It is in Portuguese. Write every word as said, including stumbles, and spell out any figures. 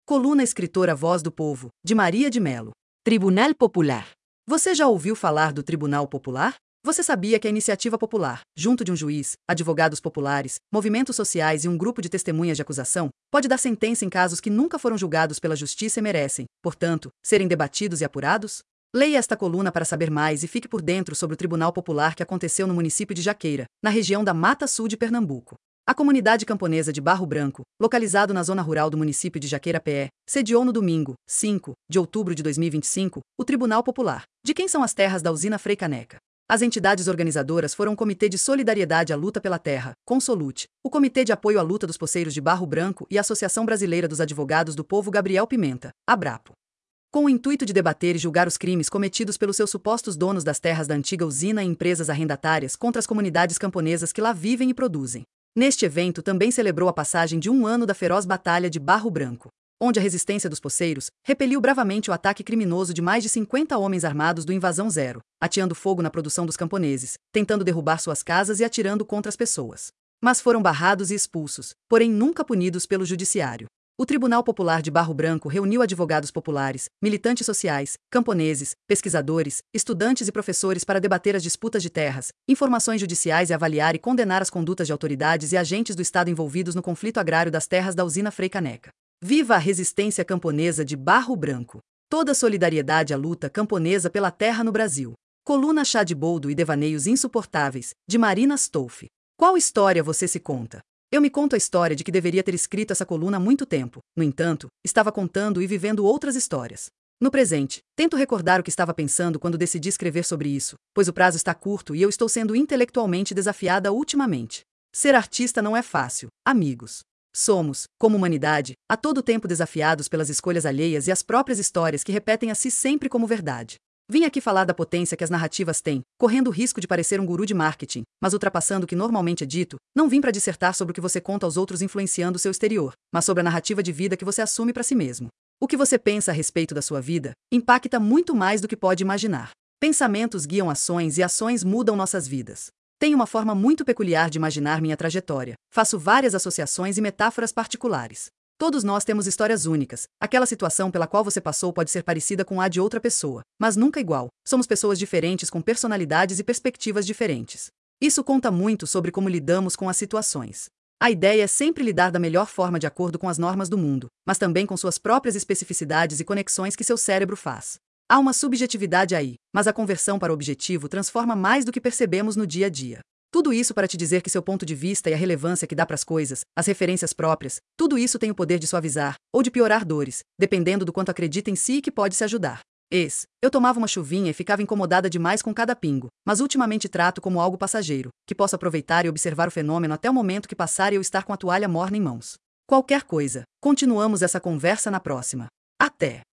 Coluna Escritora Voz do Povo, de Maria de Mello. Tribunal Popular. Você já ouviu falar do Tribunal Popular? Você sabia que a iniciativa popular, junto de um juiz, advogados populares, movimentos sociais e um grupo de testemunhas de acusação, pode dar sentença em casos que nunca foram julgados pela justiça e merecem, portanto, serem debatidos e apurados? Leia esta coluna para saber mais e fique por dentro sobre o Tribunal Popular que aconteceu no município de Jaqueira, na região da Mata Sul de Pernambuco. A comunidade camponesa de Barro Branco, localizado na zona rural do município de Jaqueira P E, sediou no domingo, cinco de outubro de dois mil e vinte e cinco, o Tribunal Popular. De quem são as terras da usina Frei Caneca? As entidades organizadoras foram o Comitê de Solidariedade à Luta pela Terra, Consolute, o Comitê de Apoio à Luta dos Poceiros de Barro Branco e a Associação Brasileira dos Advogados do Povo Gabriel Pimenta, ABRAPO. Com o intuito de debater e julgar os crimes cometidos pelos seus supostos donos das terras da antiga usina e empresas arrendatárias contra as comunidades camponesas que lá vivem e produzem. Neste evento também celebrou a passagem de um ano da feroz Batalha de Barro Branco, onde a resistência dos poceiros repeliu bravamente o ataque criminoso de mais de cinquenta homens armados do Invasão Zero, ateando fogo na produção dos camponeses, tentando derrubar suas casas e atirando contra as pessoas. Mas foram barrados e expulsos, porém nunca punidos pelo judiciário. O Tribunal Popular de Barro Branco reuniu advogados populares, militantes sociais, camponeses, pesquisadores, estudantes e professores para debater as disputas de terras, informações judiciais e avaliar e condenar as condutas de autoridades e agentes do Estado envolvidos no conflito agrário das terras da usina Frei Caneca. Viva a resistência camponesa de Barro Branco! Toda solidariedade à luta camponesa pela terra no Brasil. Coluna Chá de Boldo e Devaneios Insuportáveis, de Marina Stolfi. Qual história você se conta? Eu me conto a história de que deveria ter escrito essa coluna há muito tempo, no entanto, estava contando e vivendo outras histórias. No presente, tento recordar o que estava pensando quando decidi escrever sobre isso, pois o prazo está curto e eu estou sendo intelectualmente desafiada ultimamente. Ser artista não é fácil, amigos. Somos, como humanidade, a todo tempo desafiados pelas escolhas alheias e as próprias histórias que repetem a si sempre como verdade. Vim aqui falar da potência que as narrativas têm, correndo o risco de parecer um guru de marketing, mas ultrapassando o que normalmente é dito. Não vim para dissertar sobre o que você conta aos outros influenciando o seu exterior, mas sobre a narrativa de vida que você assume para si mesmo. O que você pensa a respeito da sua vida impacta muito mais do que pode imaginar. Pensamentos guiam ações e ações mudam nossas vidas. Tenho uma forma muito peculiar de imaginar minha trajetória. Faço várias associações e metáforas particulares. Todos nós temos histórias únicas. Aquela situação pela qual você passou pode ser parecida com a de outra pessoa, mas nunca igual. Somos pessoas diferentes com personalidades e perspectivas diferentes. Isso conta muito sobre como lidamos com as situações. A ideia é sempre lidar da melhor forma de acordo com as normas do mundo, mas também com suas próprias especificidades e conexões que seu cérebro faz. Há uma subjetividade aí, mas a conversão para o objetivo transforma mais do que percebemos no dia a dia. Tudo isso para te dizer que seu ponto de vista e a relevância que dá para as coisas, as referências próprias, tudo isso tem o poder de suavizar, ou de piorar dores, dependendo do quanto acredita em si e que pode se ajudar. Ex, eu tomava uma chuvinha e ficava incomodada demais com cada pingo, mas ultimamente trato como algo passageiro, que posso aproveitar e observar o fenômeno até o momento que passar e eu estar com a toalha morna em mãos. Qualquer coisa, continuamos essa conversa na próxima. Até!